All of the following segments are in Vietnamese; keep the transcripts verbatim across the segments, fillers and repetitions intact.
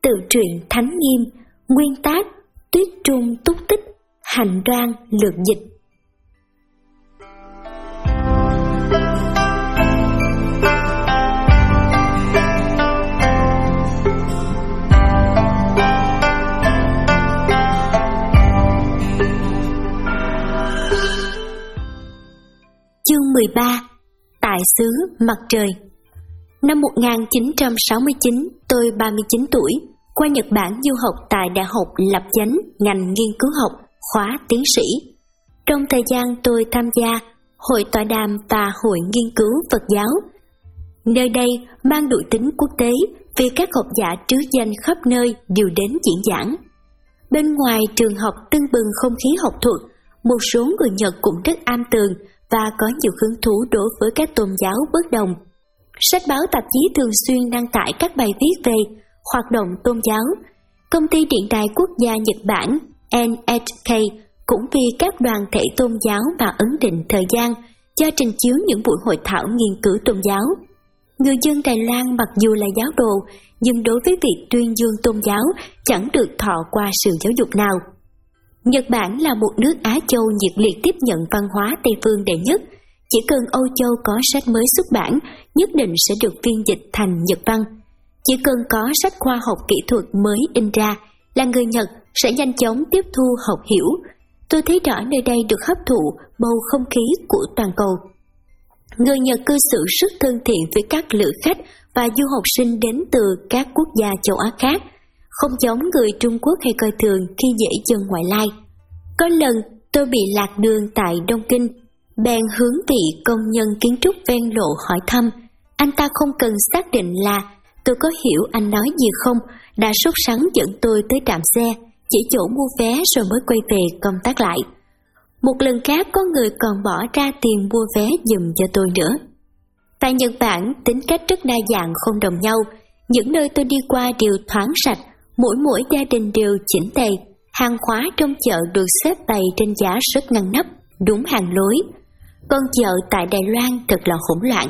Tự truyện Thánh Nghiêm. Nguyên tác Tuyết Trung Túc Tích. Hành Đoan lược dịch. Chương mười ba. Tại xứ mặt trời. Năm một nghìn chín trăm sáu mươi chín, tôi ba mươi chín tuổi, qua Nhật Bản du học tại Đại học Lập Chánh, ngành nghiên cứu học, khóa tiến sĩ. Trong thời gian tôi tham gia hội tọa đàm và hội nghiên cứu Phật giáo. Nơi đây mang đủ tính quốc tế vì các học giả trứ danh khắp nơi đều đến diễn giảng. Bên ngoài trường học tưng bừng không khí học thuật, một số người Nhật cũng rất am tường và có nhiều hứng thú đối với các tôn giáo bất đồng. Sách báo tạp chí thường xuyên đăng tải các bài viết về hoạt động tôn giáo. Công ty điện đài quốc gia Nhật Bản en hát ca cũng vì các đoàn thể tôn giáo mà ấn định thời gian cho trình chiếu những buổi hội thảo nghiên cứu tôn giáo. Người dân Đài Loan mặc dù là giáo đồ, nhưng đối với việc tuyên dương tôn giáo chẳng được thọ qua sự giáo dục nào. Nhật Bản là một nước Á Châu nhiệt liệt tiếp nhận văn hóa Tây phương đệ nhất. Chỉ cần Âu Châu có sách mới xuất bản, nhất định sẽ được phiên dịch thành Nhật văn. Chỉ cần có sách khoa học kỹ thuật mới in ra, là người Nhật sẽ nhanh chóng tiếp thu học hiểu. Tôi thấy rõ nơi đây được hấp thụ bầu không khí của toàn cầu. Người Nhật cư xử rất thân thiện với các lữ khách và du học sinh đến từ các quốc gia châu Á khác, không giống người Trung Quốc hay coi thường khi dễ dân ngoại lai. Có lần tôi bị lạc đường tại Đông Kinh, bèn hướng vị công nhân kiến trúc ven lộ hỏi thăm. Anh ta không cần xác định là tôi có hiểu anh nói gì không, đã sốt sắng dẫn tôi tới trạm xe, chỉ chỗ mua vé rồi mới quay về công tác lại. Một lần khác có người còn bỏ ra tiền mua vé giùm cho tôi nữa. Tại Nhật Bản, tính cách rất đa dạng không đồng nhau. Những nơi tôi đi qua đều thoáng sạch, mỗi mỗi gia đình đều chỉnh tề, hàng hóa trong chợ được xếp bày trên giá rất ngăn nắp, đúng hàng lối. Còn chợ tại Đài Loan thật là hỗn loạn.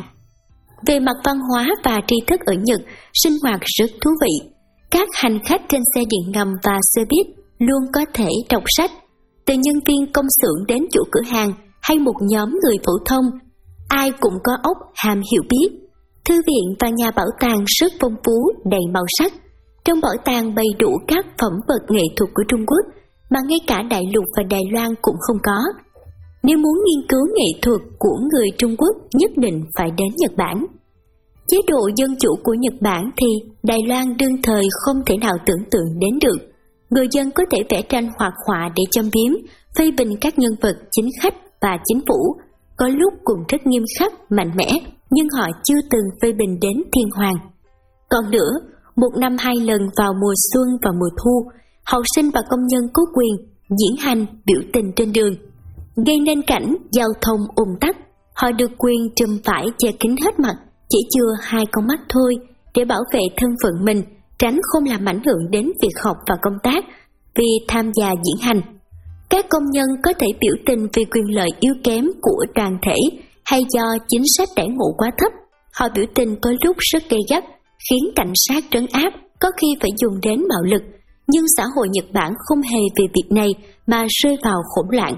Về mặt văn hóa và tri thức ở Nhật, sinh hoạt rất thú vị. Các hành khách trên xe điện ngầm và xe buýt luôn có thể đọc sách, từ nhân viên công xưởng đến chủ cửa hàng hay một nhóm người phổ thông, ai cũng có óc hàm hiểu biết. Thư viện và nhà bảo tàng rất phong phú, đầy màu sắc. Trong bảo tàng bày đủ các phẩm vật nghệ thuật của Trung Quốc mà ngay cả Đại Lục và Đài Loan cũng không có. Nếu muốn nghiên cứu nghệ thuật của người Trung Quốc, nhất định phải đến Nhật Bản. Chế độ dân chủ của Nhật Bản thì Đài Loan đương thời không thể nào tưởng tượng đến được. Người dân có thể vẽ tranh hoạt họa để châm biếm, phê bình các nhân vật chính khách và chính phủ. Có lúc cũng rất nghiêm khắc, mạnh mẽ, nhưng họ chưa từng phê bình đến thiên hoàng. Còn nữa, một năm hai lần vào mùa xuân và mùa thu, học sinh và công nhân có quyền diễn hành biểu tình trên đường, gây nên cảnh giao thông ùn tắc. Họ được quyền trùm vải che kín hết mặt, chỉ chừa hai con mắt thôi, để bảo vệ thân phận mình, tránh không làm ảnh hưởng đến việc học và công tác vì tham gia diễn hành. Các công nhân có thể biểu tình vì quyền lợi yếu kém của đoàn thể hay do chính sách đãi ngộ quá thấp. Họ biểu tình có lúc rất gay gắt, khiến cảnh sát trấn áp, có khi phải dùng đến bạo lực, nhưng xã hội Nhật Bản không hề vì việc này mà rơi vào hỗn loạn.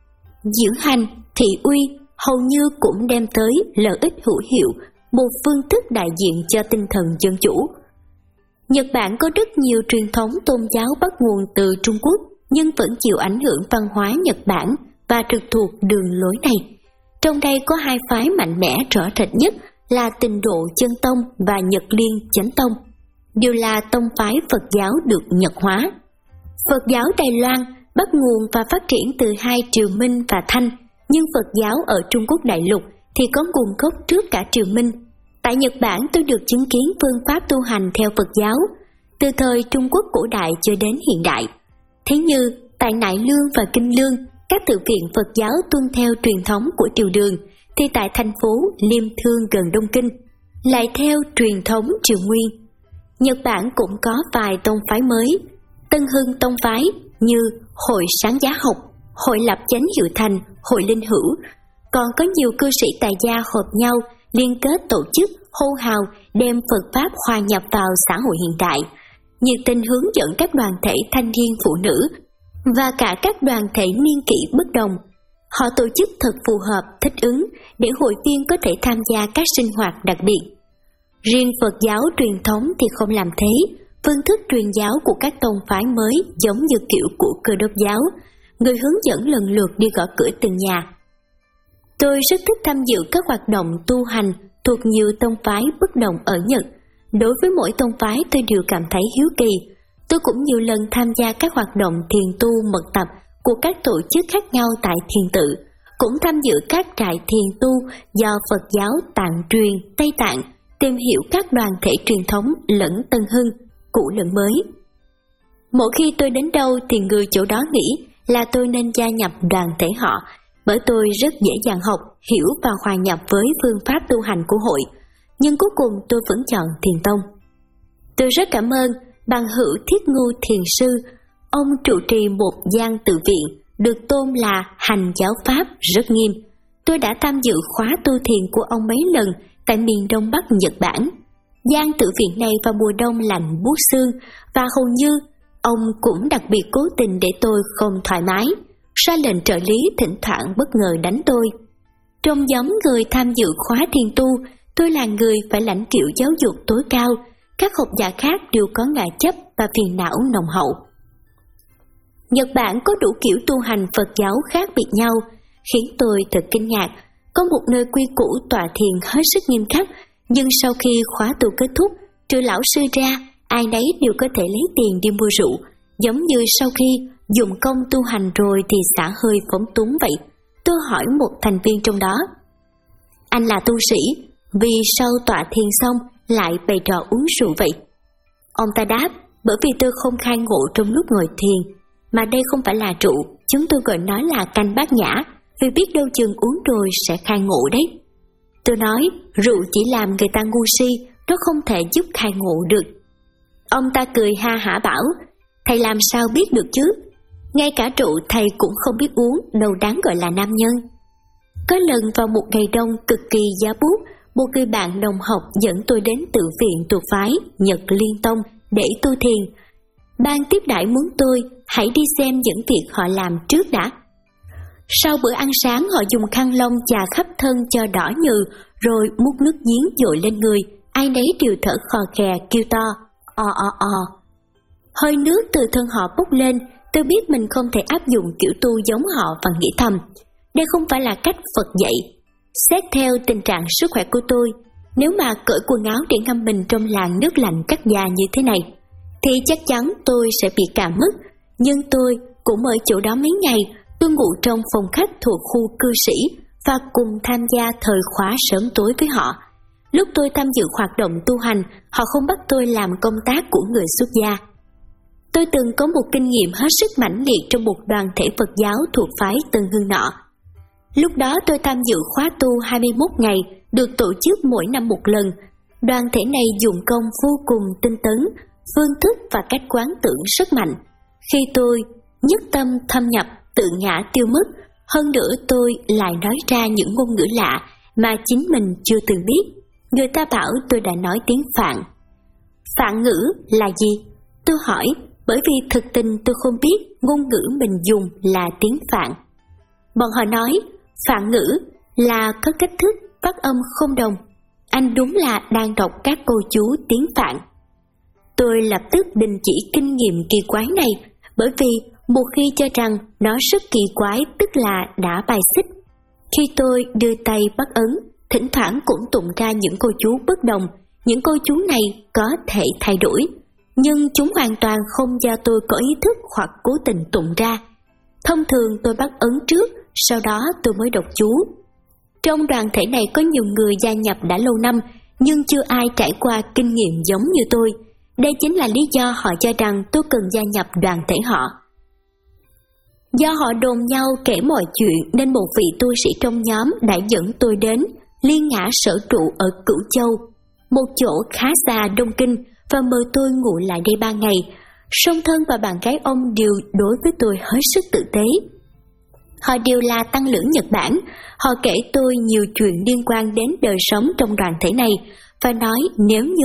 Diễn hành, thị uy hầu như cũng đem tới lợi ích hữu hiệu, một phương thức đại diện cho tinh thần dân chủ. Nhật Bản có rất nhiều truyền thống tôn giáo bắt nguồn từ Trung Quốc, nhưng vẫn chịu ảnh hưởng văn hóa Nhật Bản và trực thuộc đường lối này. Trong đây có hai phái mạnh mẽ rõ rệt nhất là Tịnh Độ Chân Tông và Nhật Liên Chánh Tông, đều là tông phái Phật giáo được Nhật hóa. Phật giáo Đài Loan bắt nguồn và phát triển từ hai triều Minh và Thanh, nhưng Phật giáo ở Trung Quốc đại lục thì có nguồn gốc trước cả triều Minh. Tại Nhật Bản tôi được chứng kiến phương pháp tu hành theo Phật giáo, từ thời Trung Quốc cổ đại cho đến hiện đại. Thế như tại Nại Lương và Kinh Lương, các tự viện Phật giáo tuân theo truyền thống của triều Đường, thì tại thành phố Liêm Thương gần Đông Kinh lại theo truyền thống triều Nguyên. Nhật Bản cũng có vài tông phái mới, Tân Hưng tông phái như Hội Sáng Giá Học, Hội Lập Chánh Hiệu Thành, Hội Linh Hữu. Còn có nhiều cư sĩ tại gia hợp nhau liên kết tổ chức hô hào đem Phật pháp hòa nhập vào xã hội hiện đại. nhiệt tình hướng dẫn các đoàn thể thanh niên phụ nữ và cả các đoàn thể niên kỷ bất đồng. Họ tổ chức thật phù hợp, thích ứng để hội viên có thể tham gia các sinh hoạt đặc biệt. Riêng Phật giáo truyền thống thì không làm thế, phương thức truyền giáo của các tông phái mới giống như kiểu của Cơ Đốc giáo, người hướng dẫn lần lượt đi gõ cửa từng nhà. Tôi rất thích tham dự các hoạt động tu hành thuộc nhiều tông phái bất đồng ở Nhật. Đối với mỗi tông phái tôi đều cảm thấy hiếu kỳ. Tôi cũng nhiều lần tham gia các hoạt động thiền tu mật tập của các tổ chức khác nhau tại thiền tự, cũng tham dự các trại thiền tu do Phật giáo Tạng truyền Tây Tạng, tìm hiểu các đoàn thể truyền thống lẫn tân hưng, cũ lẫn mới. Mỗi khi tôi đến đâu thì người chỗ đó nghĩ là tôi nên gia nhập đoàn thể họ, bởi tôi rất dễ dàng học, hiểu và hòa nhập với phương pháp tu hành của hội. Nhưng cuối cùng tôi vẫn chọn thiền tông. Tôi rất cảm ơn bằng hữu Thiết Ngu Thiền Sư. Ông trụ trì một gian tự viện, được tôn là hành giáo pháp rất nghiêm. Tôi đã tham dự khóa tu thiền của ông mấy lần tại miền Đông Bắc Nhật Bản. Gian tự viện này vào mùa đông lạnh buốt xương, và hầu như ông cũng đặc biệt cố tình để tôi không thoải mái, ra lệnh trợ lý thỉnh thoảng bất ngờ đánh tôi. Trong nhóm người tham dự khóa thiền tu, tôi là người phải lãnh kiểu giáo dục tối cao, các học giả khác đều có ngã chấp và phiền não nồng hậu. Nhật Bản có đủ kiểu tu hành Phật giáo khác biệt nhau, khiến tôi thật kinh ngạc. Có một nơi quy củ tọa thiền hết sức nghiêm khắc, nhưng sau khi khóa tu kết thúc, trừ lão sư ra, ai nấy đều có thể lấy tiền đi mua rượu, giống như sau khi dùng công tu hành rồi thì xả hơi phóng túng vậy. Tôi hỏi một thành viên trong đó: "Anh là tu sĩ, vì sau tọa thiền xong lại bày trò uống rượu vậy?" Ông ta đáp: "Bởi vì tôi không khai ngộ trong lúc ngồi thiền, mà đây không phải là rượu, chúng tôi gọi nó là canh bát nhã, vì biết đâu chừng uống rồi sẽ khai ngộ đấy." Tôi nói: "Rượu chỉ làm người ta ngu si, nó không thể giúp khai ngộ được." Ông ta cười ha hả bảo: "Thầy làm sao biết được chứ? Ngay cả rượu thầy cũng không biết uống, đâu đáng gọi là nam nhân." Có lần vào một ngày đông cực kỳ giá bút, một người bạn đồng học dẫn tôi đến tự viện thuộc phái Nhật Liên Tông để tu thiền. Ban tiếp đãi muốn tôi hãy đi xem những việc họ làm trước đã. Sau bữa ăn sáng, họ dùng khăn lông chà khắp thân cho đỏ nhừ, rồi múc nước giếng dội lên người, ai nấy đều thở khò khè kêu to o o o. Hơi nước từ thân họ bốc lên, tôi biết mình không thể áp dụng kiểu tu giống họ và nghĩ thầm, đây không phải là cách Phật dạy. Xét theo tình trạng sức khỏe của tôi, nếu mà cởi quần áo để ngâm mình trong làn nước lạnh cắt da như thế này, thì chắc chắn tôi sẽ bị cảm mất. Nhưng tôi cũng ở chỗ đó mấy ngày, tôi ngủ trong phòng khách thuộc khu cư sĩ và cùng tham gia thời khóa sớm tối với họ. Lúc tôi tham dự hoạt động tu hành, họ không bắt tôi làm công tác của người xuất gia. Tôi từng có một kinh nghiệm hết sức mãnh liệt trong một đoàn thể Phật giáo thuộc phái Tân Hưng nọ. Lúc đó tôi tham dự khóa tu hai mươi mốt ngày, được tổ chức mỗi năm một lần. Đoàn thể này dụng công vô cùng tinh tấn, phương thức và cách quán tưởng rất mạnh. Khi tôi nhất tâm thâm nhập, tự ngã tiêu mất, hơn nữa tôi lại nói ra những ngôn ngữ lạ mà chính mình chưa từng biết. Người ta bảo tôi đã nói tiếng Phạn. Phạn ngữ là gì? Tôi hỏi, bởi vì thực tình tôi không biết ngôn ngữ mình dùng là tiếng Phạn. Bọn họ nói, Phạn ngữ là có cách thức phát âm không đồng. Anh đúng là đang đọc các câu chú tiếng Phạn. Tôi lập tức đình chỉ kinh nghiệm kỳ quái này, bởi vì một khi cho rằng nó rất kỳ quái tức là đã bài xích. Khi tôi đưa tay bắt ấn, thỉnh thoảng cũng tụng ra những câu chú bất đồng. Những câu chú này có thể thay đổi, nhưng chúng hoàn toàn không do tôi có ý thức hoặc cố tình tụng ra. Thông thường tôi bắt ấn trước, sau đó tôi mới đọc chú. Trong đoàn thể này có nhiều người gia nhập đã lâu năm, nhưng chưa ai trải qua kinh nghiệm giống như tôi. Đây chính là lý do họ cho rằng tôi cần gia nhập đoàn thể họ. Do họ đồn nhau kể mọi chuyện nên một vị tu sĩ trong nhóm đã dẫn tôi đến Liên Ngã sở trụ ở Cửu Châu, một chỗ khá xa Đông Kinh, và mời tôi ngủ lại đây ba ngày. Song thân và bạn gái ông đều đối với tôi hết sức tử tế. Họ đều là tăng lữ Nhật Bản. Họ kể tôi nhiều chuyện liên quan đến đời sống trong đoàn thể này và nói nếu như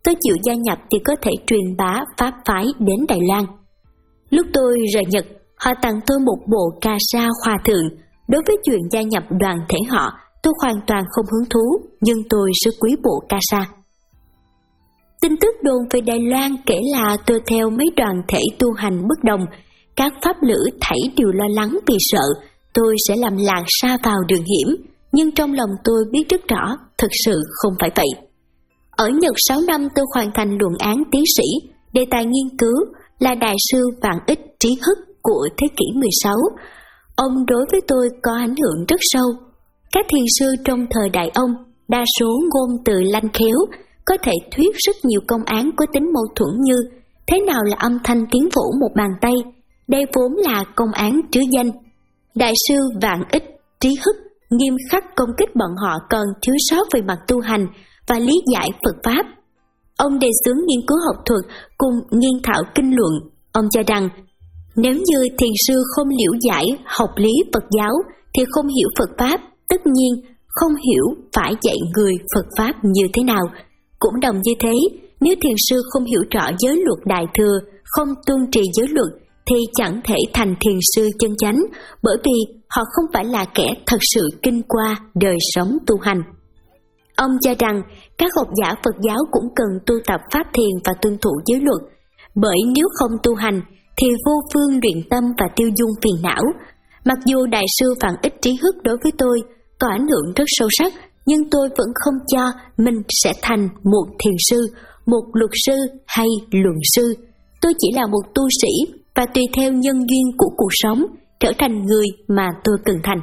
tôi chịu gia nhập thì có thể truyền bá pháp phái đến Đài Loan. Lúc tôi rời Nhật, họ tặng tôi một bộ ca sa hòa thượng. Đối với chuyện gia nhập đoàn thể họ, tôi hoàn toàn không hứng thú, nhưng tôi rất quý bộ ca sa. Tin tức đồn về Đài Loan kể là tôi theo mấy đoàn thể tu hành bất đồng, các pháp lữ thảy đều lo lắng vì sợ tôi sẽ làm lạc sa vào đường hiểm, nhưng trong lòng tôi biết rất rõ, thực sự không phải vậy. Ở Nhật sáu năm tôi hoàn thành luận án tiến sĩ, đề tài nghiên cứu là Đại sư Vạn Ích Trí Hức của thế kỷ mười sáu. Ông đối với tôi có ảnh hưởng rất sâu. Các thiền sư trong thời đại ông, đa số ngôn từ lanh khéo, có thể thuyết rất nhiều công án có tính mâu thuẫn như thế nào là âm thanh tiếng vỗ một bàn tay, đây vốn là công án trứ danh. Đại sư Vạn Ích Trí Hức nghiêm khắc công kích bọn họ còn thiếu sót về mặt tu hành và lý giải Phật Pháp. Ông đề xướng nghiên cứu học thuật cùng nghiên thảo kinh luận. Ông cho rằng nếu như thiền sư không liễu giải học lý Phật giáo thì không hiểu Phật Pháp, tất nhiên không hiểu phải dạy người Phật Pháp như thế nào. Cũng đồng như thế, nếu thiền sư không hiểu rõ giới luật Đại Thừa, không tuân trì giới luật, thì chẳng thể thành thiền sư chân chánh, bởi vì họ không phải là kẻ thật sự kinh qua đời sống tu hành. Ông cho rằng các học giả Phật giáo cũng cần tu tập pháp thiền và tuân thủ giới luật, bởi nếu không tu hành thì vô phương luyện tâm và tiêu dung phiền não. Mặc dù Đại sư Vạn Ích Trí Hức đối với tôi có ảnh hưởng rất sâu sắc, nhưng tôi vẫn không cho mình sẽ thành một thiền sư, một luật sư hay luận sư. Tôi chỉ là một tu sĩ và tùy theo nhân duyên của cuộc sống trở thành người mà tôi cần thành.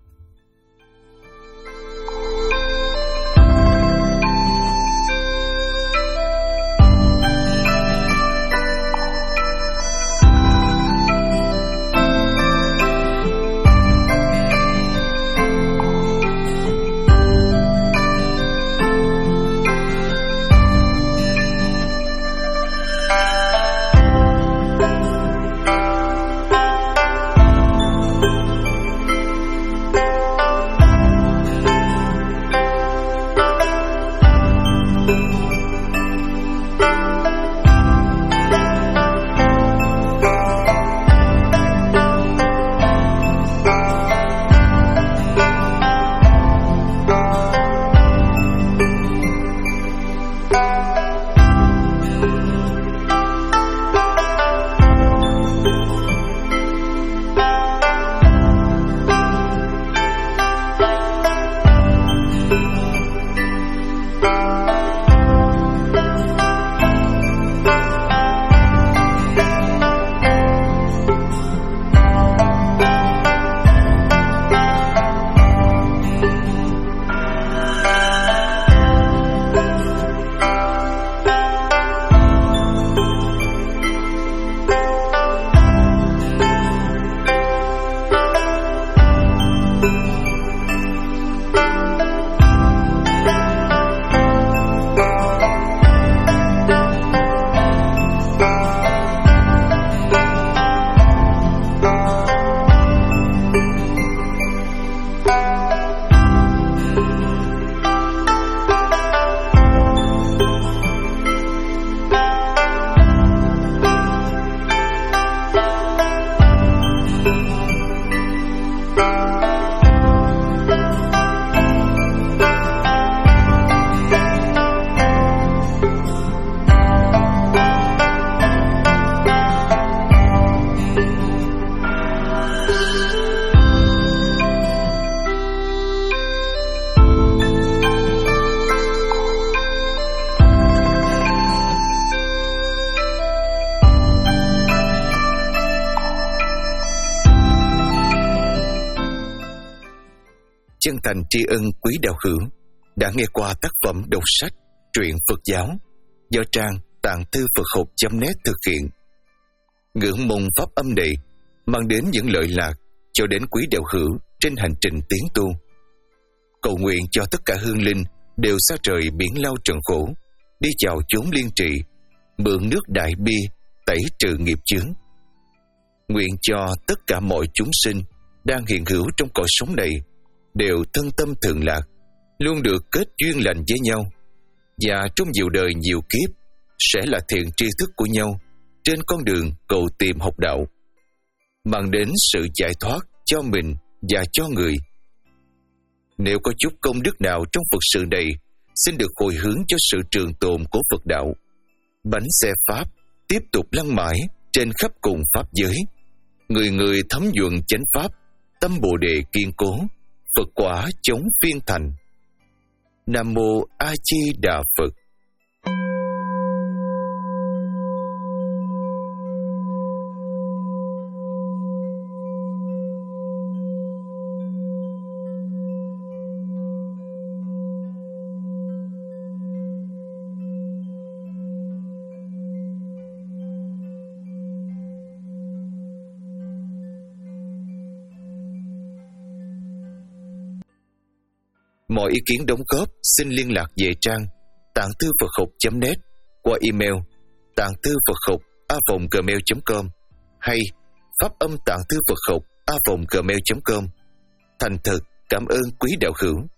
Chân thành tri ân quý đạo hữu đã nghe qua tác phẩm đọc sách truyện Phật giáo do trang tạng thư Phật học chấm net thực hiện. Ngưỡng mong pháp âm này mang đến những lợi lạc cho đến quý đạo hữu trên hành trình tiến tu. Cầu nguyện cho tất cả hương linh đều xa trời biển lao trần khổ, đi chào chốn liên trị, mượn nước đại bi tẩy trừ nghiệp chướng. Nguyện cho tất cả mọi chúng sinh đang hiện hữu trong cõi sống này đều thân tâm thường lạc, luôn được kết duyên lành với nhau, và trong nhiều đời nhiều kiếp sẽ là thiện tri thức của nhau trên con đường cầu tìm học đạo, mang đến sự giải thoát cho mình và cho người. Nếu có chút công đức nào trong Phật sự này, xin được hồi hướng cho sự trường tồn của Phật đạo. Bánh xe Pháp tiếp tục lăn mãi trên khắp cùng Pháp giới. Người người thấm nhuận chánh Pháp, tâm Bồ Đề kiên cố, Phật quả chống phiên thành. Nam Mô A Di Đà Phật. Mọi ý kiến đóng góp xin liên lạc về trang tạng thư Phật học chấm net qua email tạng thư Phật học a vòng gmail chấm com hay pháp âm tạng thư Phật học a vòng gmail chấm com. Thành thật cảm ơn quý đạo hữu.